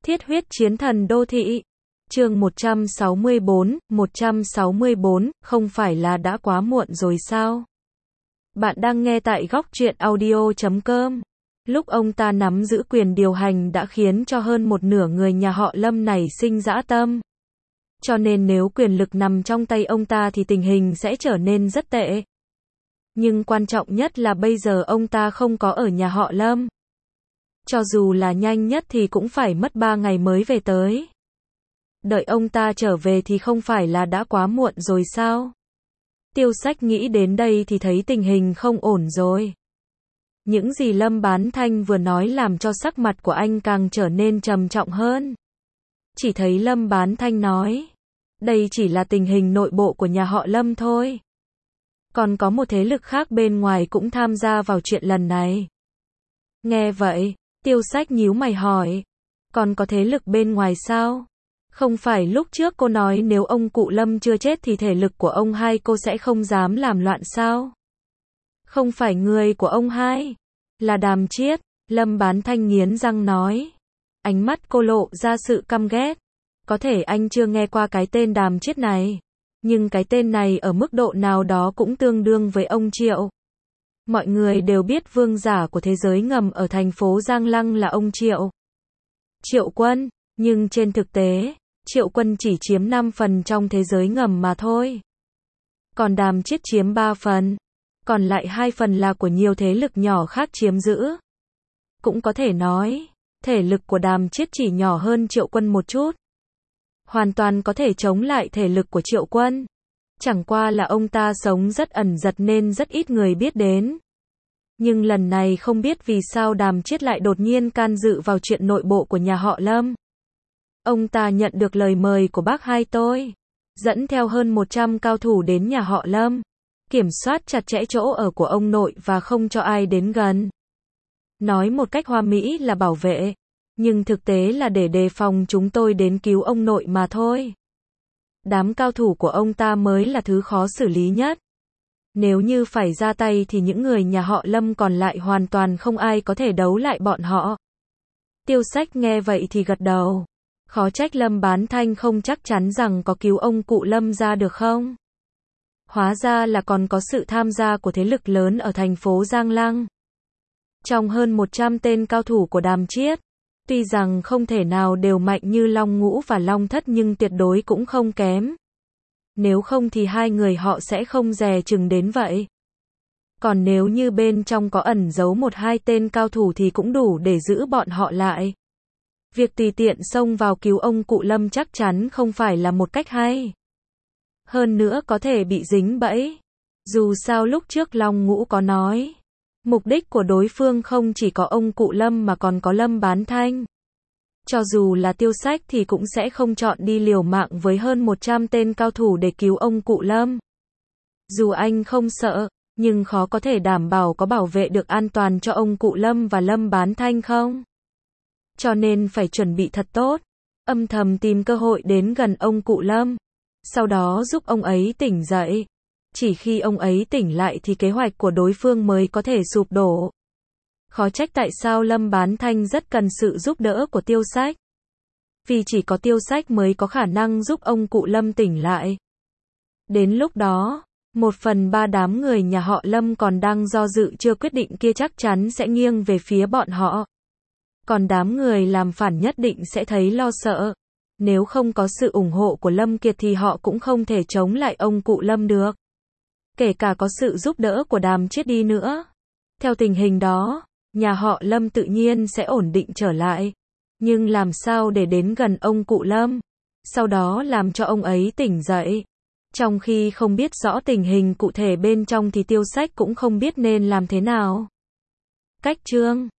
Thiết huyết chiến thần đô thị. Chương 164, không phải là đã quá muộn rồi sao? Bạn đang nghe tại góc truyện audio.com. Lúc ông ta nắm giữ quyền điều hành đã khiến cho hơn một nửa người nhà họ Lâm nảy sinh dã tâm. Cho nên nếu quyền lực nằm trong tay ông ta thì tình hình sẽ trở nên rất tệ. Nhưng quan trọng nhất là bây giờ ông ta không có ở nhà họ Lâm. Cho dù là nhanh nhất thì cũng phải mất 3 ngày mới về tới. Đợi ông ta trở về thì không phải là đã quá muộn rồi sao? Tiêu Sách nghĩ đến đây thì thấy tình hình không ổn rồi. Những gì Lâm Bán Thanh vừa nói làm cho sắc mặt của anh càng trở nên trầm trọng hơn. Chỉ thấy Lâm Bán Thanh nói, đây chỉ là tình hình nội bộ của nhà họ Lâm thôi. Còn có một thế lực khác bên ngoài cũng tham gia vào chuyện lần này. Nghe vậy, Tiêu Sách nhíu mày hỏi, còn có thế lực bên ngoài sao? Không phải lúc trước cô nói nếu ông cụ Lâm chưa chết thì thể lực của ông hai cô sẽ không dám làm loạn sao? Không phải người của ông hai, là Đàm Chiết, Lâm Bán Thanh nghiến răng nói. Ánh mắt cô lộ ra sự căm ghét. Có thể anh chưa nghe qua cái tên Đàm Chiết này, nhưng cái tên này ở mức độ nào đó cũng tương đương với ông Triệu. Mọi người đều biết vương giả của thế giới ngầm ở thành phố Giang Lăng là ông Triệu. Triệu Quân, nhưng trên thực tế, Triệu Quân chỉ chiếm 5 phần trong thế giới ngầm mà thôi. Còn Đàm Chiết chiếm 3 phần, còn lại 2 phần là của nhiều thế lực nhỏ khác chiếm giữ. Cũng có thể nói, thể lực của Đàm Chiết chỉ nhỏ hơn Triệu Quân một chút. Hoàn toàn có thể chống lại thể lực của Triệu Quân. Chẳng qua là ông ta sống rất ẩn giật nên rất ít người biết đến. Nhưng lần này không biết vì sao Đàm Chiết lại đột nhiên can dự vào chuyện nội bộ của nhà họ Lâm. Ông ta nhận được lời mời của bác hai tôi, dẫn theo hơn 100 cao thủ đến nhà họ Lâm, kiểm soát chặt chẽ chỗ ở của ông nội và không cho ai đến gần. Nói một cách hoa mỹ là bảo vệ, nhưng thực tế là để đề phòng chúng tôi đến cứu ông nội mà thôi. Đám cao thủ của ông ta mới là thứ khó xử lý nhất. Nếu như phải ra tay thì những người nhà họ Lâm còn lại hoàn toàn không ai có thể đấu lại bọn họ. Tiêu Sách nghe vậy thì gật đầu. Khó trách Lâm Bán Thanh không chắc chắn rằng có cứu ông cụ Lâm ra được không. Hóa ra là còn có sự tham gia của thế lực lớn ở thành phố Giang Lăng. Trong hơn 100 tên cao thủ của Đàm Chiết, tuy rằng không thể nào đều mạnh như Long Ngũ và Long Thất nhưng tuyệt đối cũng không kém. Nếu không thì hai người họ sẽ không dè chừng đến vậy. Còn nếu như bên trong có ẩn giấu 1-2 tên cao thủ thì cũng đủ để giữ bọn họ lại. Việc tùy tiện xông vào cứu ông cụ Lâm chắc chắn không phải là một cách hay. Hơn nữa có thể bị dính bẫy. Dù sao lúc trước Long Ngũ có nói, mục đích của đối phương không chỉ có ông cụ Lâm mà còn có Lâm Bán Thanh. Cho dù là Tiêu Sách thì cũng sẽ không chọn đi liều mạng với hơn 100 tên cao thủ để cứu ông cụ Lâm. Dù anh không sợ, nhưng khó có thể đảm bảo có bảo vệ được an toàn cho ông cụ Lâm và Lâm Bán Thanh không? Cho nên phải chuẩn bị thật tốt, âm thầm tìm cơ hội đến gần ông cụ Lâm, sau đó giúp ông ấy tỉnh dậy. Chỉ khi ông ấy tỉnh lại thì kế hoạch của đối phương mới có thể sụp đổ. Khó trách tại sao Lâm Bán Thanh rất cần sự giúp đỡ của Tiêu Sách. Vì chỉ có Tiêu Sách mới có khả năng giúp ông cụ Lâm tỉnh lại. Đến lúc đó, 1/3 đám người nhà họ Lâm còn đang do dự chưa quyết định kia chắc chắn sẽ nghiêng về phía bọn họ. Còn đám người làm phản nhất định sẽ thấy lo sợ. Nếu không có sự ủng hộ của Lâm Kiệt thì họ cũng không thể chống lại ông cụ Lâm được. Kể cả có sự giúp đỡ của Đàm Chiết đi nữa. Theo tình hình đó, nhà họ Lâm tự nhiên sẽ ổn định trở lại. Nhưng làm sao để đến gần ông cụ Lâm, sau đó làm cho ông ấy tỉnh dậy? Trong khi không biết rõ tình hình cụ thể bên trong thì Tiêu Sách cũng không biết nên làm thế nào. Cách chương